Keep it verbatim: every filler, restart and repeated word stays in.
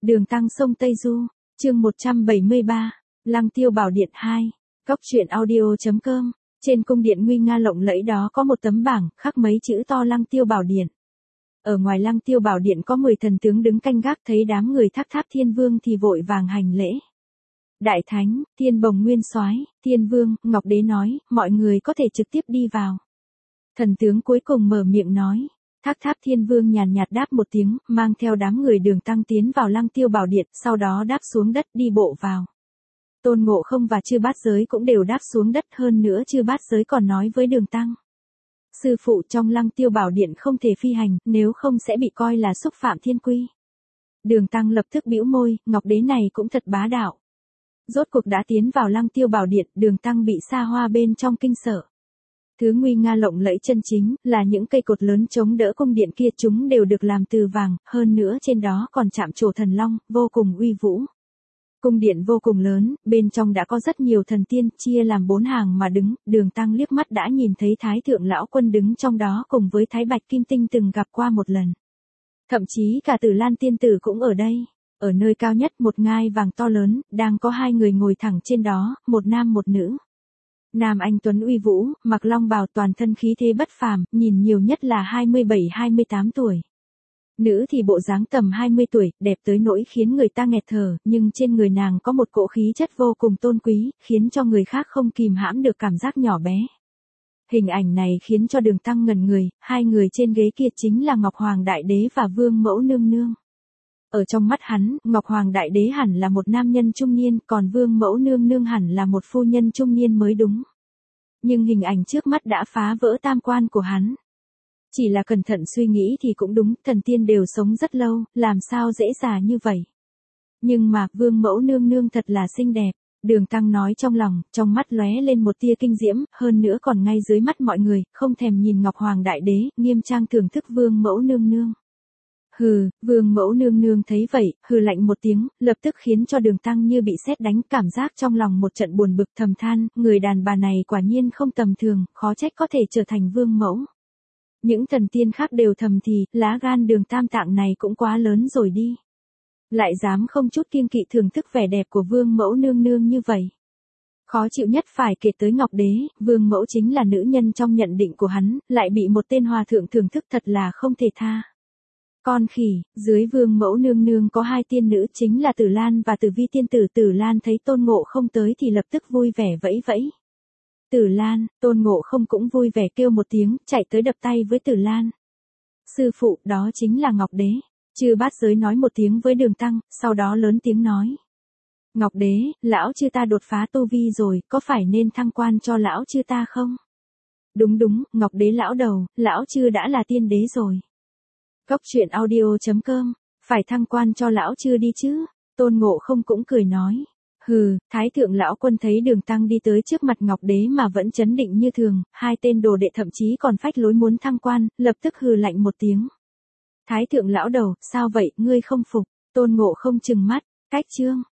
Đường Tăng sông Tây Du, chương một trăm bảy mươi ba, Lăng Tiêu Bảo Điện hai, Cóc truyện audio.com. Trên cung điện nguy nga lộng lẫy đó có một tấm bảng, khắc mấy chữ to Lăng Tiêu Bảo Điện. Ở ngoài Lăng Tiêu Bảo Điện có mười thần tướng đứng canh gác, thấy đám người Tháp Tháp Thiên Vương thì vội vàng hành lễ. Đại Thánh, Thiên Bồng Nguyên Soái, Thiên Vương, Ngọc Đế nói, mọi người có thể trực tiếp đi vào. Thần tướng cuối cùng mở miệng nói. Tháp Tháp Thiên Vương nhàn nhạt đáp một tiếng, mang theo đám người Đường Tăng tiến vào Lăng Tiêu Bảo Điện, sau đó đáp xuống đất đi bộ vào. Tôn Ngộ Không và Chư Bát Giới cũng đều đáp xuống đất, hơn nữa Chư Bát Giới còn nói với Đường Tăng. Sư phụ, trong Lăng Tiêu Bảo Điện không thể phi hành, nếu không sẽ bị coi là xúc phạm thiên quy. Đường Tăng lập tức bĩu môi, Ngọc Đế này cũng thật bá đạo. Rốt cuộc đã tiến vào Lăng Tiêu Bảo Điện, Đường Tăng bị xa hoa bên trong kinh sợ. Thứ nguy nga lộng lẫy chân chính, là những cây cột lớn chống đỡ cung điện kia, chúng đều được làm từ vàng, hơn nữa trên đó còn chạm trổ thần long, vô cùng uy vũ. Cung điện vô cùng lớn, bên trong đã có rất nhiều thần tiên, chia làm bốn hàng mà đứng, Đường Tăng liếc mắt đã nhìn thấy Thái Thượng Lão Quân đứng trong đó cùng với Thái Bạch Kim Tinh từng gặp qua một lần. Thậm chí cả Tử Lan Tiên Tử cũng ở đây. Ở nơi cao nhất một ngai vàng to lớn, đang có hai người ngồi thẳng trên đó, một nam một nữ. Nam anh tuấn uy vũ, mặc long bào, toàn thân khí thế bất phàm, nhìn nhiều nhất là hai mươi bảy hai mươi tám tuổi. Nữ thì bộ dáng tầm hai mươi tuổi, đẹp tới nỗi khiến người ta nghẹt thở, nhưng trên người nàng có một cỗ khí chất vô cùng tôn quý, khiến cho người khác không kìm hãm được cảm giác nhỏ bé. Hình ảnh này khiến cho Đường Tăng ngẩn người, hai người trên ghế kia chính là Ngọc Hoàng Đại Đế và Vương Mẫu Nương Nương. Ở trong mắt hắn, Ngọc Hoàng Đại Đế hẳn là một nam nhân trung niên, còn Vương Mẫu Nương Nương hẳn là một phu nhân trung niên mới đúng. Nhưng hình ảnh trước mắt đã phá vỡ tam quan của hắn. Chỉ là cẩn thận suy nghĩ thì cũng đúng, thần tiên đều sống rất lâu, làm sao dễ già như vậy. Nhưng mà, Vương Mẫu Nương Nương thật là xinh đẹp, Đường Tăng nói trong lòng, trong mắt lóe lên một tia kinh diễm, hơn nữa còn ngay dưới mắt mọi người, không thèm nhìn Ngọc Hoàng Đại Đế, nghiêm trang thưởng thức Vương Mẫu Nương Nương. Hừ, Vương Mẫu Nương Nương thấy vậy, hừ lạnh một tiếng, lập tức khiến cho Đường Tăng như bị sét đánh, cảm giác trong lòng một trận buồn bực, thầm than, người đàn bà này quả nhiên không tầm thường, khó trách có thể trở thành vương mẫu. Những thần tiên khác đều thầm thì, lá gan Đường Tam Tạng này cũng quá lớn rồi đi. Lại dám không chút kiêng kỵ thưởng thức vẻ đẹp của Vương Mẫu Nương Nương như vậy. Khó chịu nhất phải kể tới Ngọc Đế, Vương Mẫu chính là nữ nhân trong nhận định của hắn, lại bị một tên hòa thượng thưởng thức, thật là không thể tha. Con khỉ, dưới Vương Mẫu Nương Nương có hai tiên nữ, chính là Tử Lan và Tử Vi tiên tử. Tử Lan thấy Tôn Ngộ Không tới thì lập tức vui vẻ vẫy vẫy. Tử Lan, Tôn Ngộ Không cũng vui vẻ kêu một tiếng, chạy tới đập tay với Tử Lan. Sư phụ, đó chính là Ngọc Đế. Chư Bát Giới nói một tiếng với Đường Tăng, sau đó lớn tiếng nói. Ngọc Đế, lão chư ta đột phá tu vi rồi, có phải nên thăng quan cho lão chư ta không? Đúng đúng, Ngọc Đế lão đầu, lão chư đã là tiên đế rồi. Cóc truyện audio.com, phải thăng quan cho lão chư đi chứ, Tôn Ngộ Không cũng cười nói. Hừ, Thái Thượng Lão Quân thấy Đường Tăng đi tới trước mặt Ngọc Đế mà vẫn chấn định như thường, hai tên đồ đệ thậm chí còn phách lối muốn thăng quan, lập tức hừ lạnh một tiếng. Thái Thượng Lão đầu, sao vậy, ngươi không phục? Tôn Ngộ Không trừng mắt, cách chương.